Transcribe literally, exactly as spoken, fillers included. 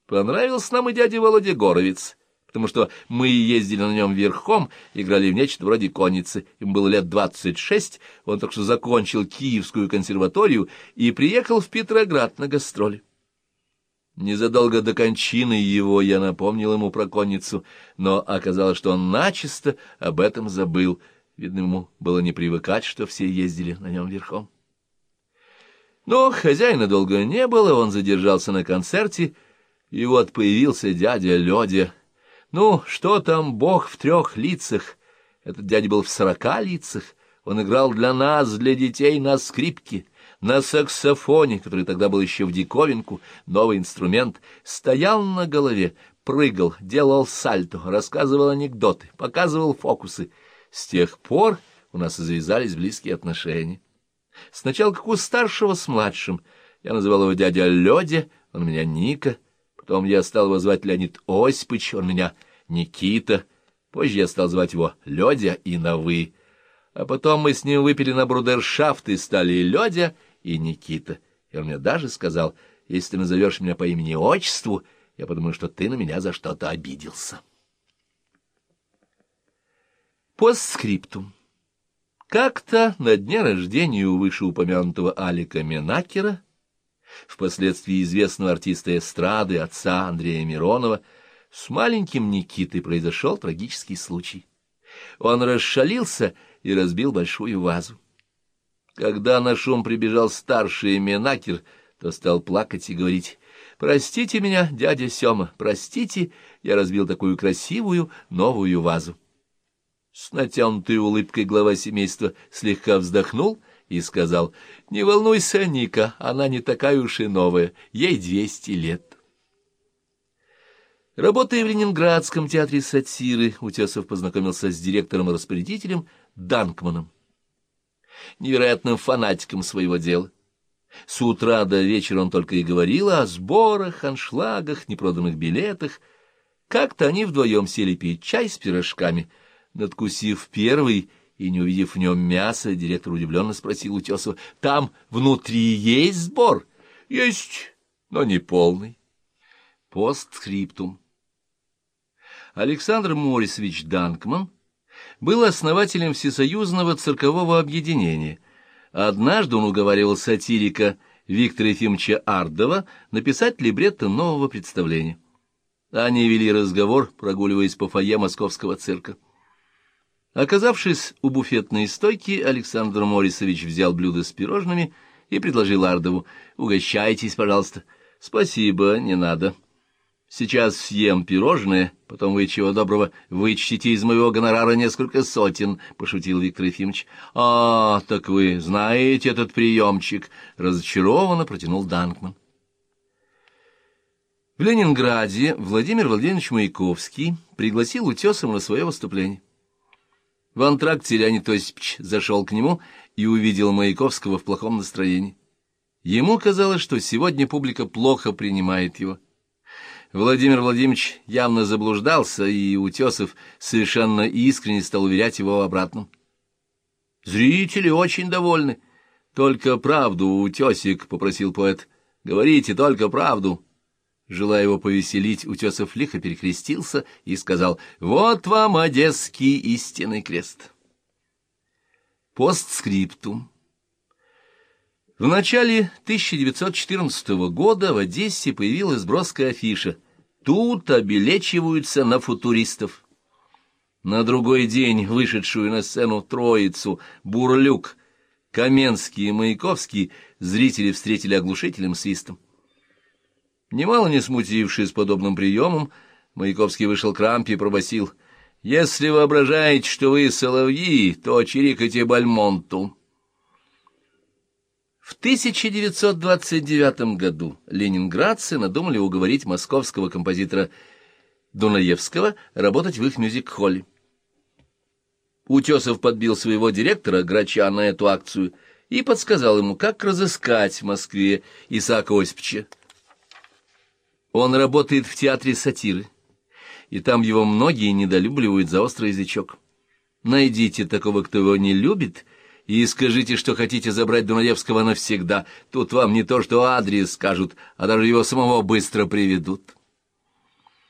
Понравился нам и дядя Володя Горовец, потому что мы ездили на нем верхом, играли в нечто вроде конницы. Ему было лет двадцать шесть, он только что закончил Киевскую консерваторию и приехал в Петроград на гастроли. Незадолго до кончины его я напомнил ему про конницу, но оказалось, что он начисто об этом забыл. Видно, ему было не привыкать, что все ездили на нем верхом. Но хозяина долго не было, он задержался на концерте, и вот появился дядя Лёдя. Ну, что там, бог в трех лицах? Этот дядя был в сорока лицах. Он играл для нас, для детей, на скрипке, на саксофоне, который тогда был еще в диковинку, новый инструмент, стоял на голове, прыгал, делал сальто, рассказывал анекдоты, показывал фокусы. С тех пор у нас завязались близкие отношения. Сначала как у старшего с младшим. Я называл его дядя Лёдя, он меня Ника. Потом я стал его звать Леонид Осипович, он меня Никита. Позже я стал звать его Лёдя и на «вы». А потом мы с ним выпили на брудершафт и стали Лёдя и Никита. И он мне даже сказал: если ты назовешь меня по имени-отчеству, я подумаю, что ты на меня за что-то обиделся. Постскриптум. Как-то на дне рождения у вышеупомянутого Алика Менакера, впоследствии известного артиста эстрады, отца Андрея Миронова, с маленьким Никитой произошел трагический случай. Он расшалился и разбил большую вазу. Когда на шум прибежал старший Менакер, то стал плакать и говорить: «Простите меня, дядя Сёма, простите, я разбил такую красивую новую вазу». С натянутой улыбкой глава семейства слегка вздохнул и сказал: «Не волнуйся, Ника, она не такая уж и новая, ей двести лет». Работая в Ленинградском театре сатиры, Утесов познакомился с директором и распорядителем Данкманом, невероятным фанатиком своего дела. С утра до вечера он только и говорил о сборах, аншлагах, непроданных билетах. Как-то они вдвоем сели пить чай с пирожками. Надкусив первый и не увидев в нем мяса, директор удивленно спросил Утесова: «Там внутри есть сбор?» «Есть, но не полный». Постскриптум. Александр Морисович Данкман был основателем Всесоюзного циркового объединения. Однажды он уговаривал сатирика Виктора Ефимовича Ардова написать либретто нового представления. Они вели разговор, прогуливаясь по фойе московского цирка. Оказавшись у буфетной стойки, Александр Морисович взял блюдо с пирожными и предложил Ардову: «Угощайтесь, пожалуйста». «Спасибо, не надо. Сейчас съем пирожное, потом вы, чего доброго, вычтите из моего гонорара несколько сотен», — пошутил Виктор Ефимович. «А, так вы знаете этот приемчик», — разочарованно протянул Данкман. В Ленинграде Владимир Владимирович Маяковский пригласил Утесова на свое выступление. В антракте Леонид Осипович зашел к нему и увидел Маяковского в плохом настроении. Ему казалось, что сегодня публика плохо принимает его. Владимир Владимирович явно заблуждался, и Утесов совершенно искренне стал уверять его в обратном. «Зрители очень довольны. Только правду, Утесик», — попросил поэт. «Говорите только правду». Желая его повеселить, Утесов лихо перекрестился и сказал: «Вот вам одесский истинный крест». Постскриптум. В начале тысяча девятьсот четырнадцатого года в Одессе появилась броская афиша: «Тут обелечиваются на футуристов». На другой день вышедшую на сцену троицу Бурлюк, Каменский и Маяковский зрители встретили оглушительным свистом. Немало не смутившись подобным приемом, Маяковский вышел к рампе и пробасил: «Если воображаете, что вы соловьи, то чирикайте Бальмонту». В тысяча девятьсот двадцать девятом году ленинградцы надумали уговорить московского композитора Дунаевского работать в их мюзик-холле. Утесов подбил своего директора Грача на эту акцию и подсказал ему, как разыскать в Москве Исаака Осиповича. Он работает в театре сатиры, и там его многие недолюбливают за острый язычок. Найдите такого, кто его не любит, и скажите, что хотите забрать Дунаевского навсегда. Тут вам не то что адрес скажут, а даже его самого быстро приведут.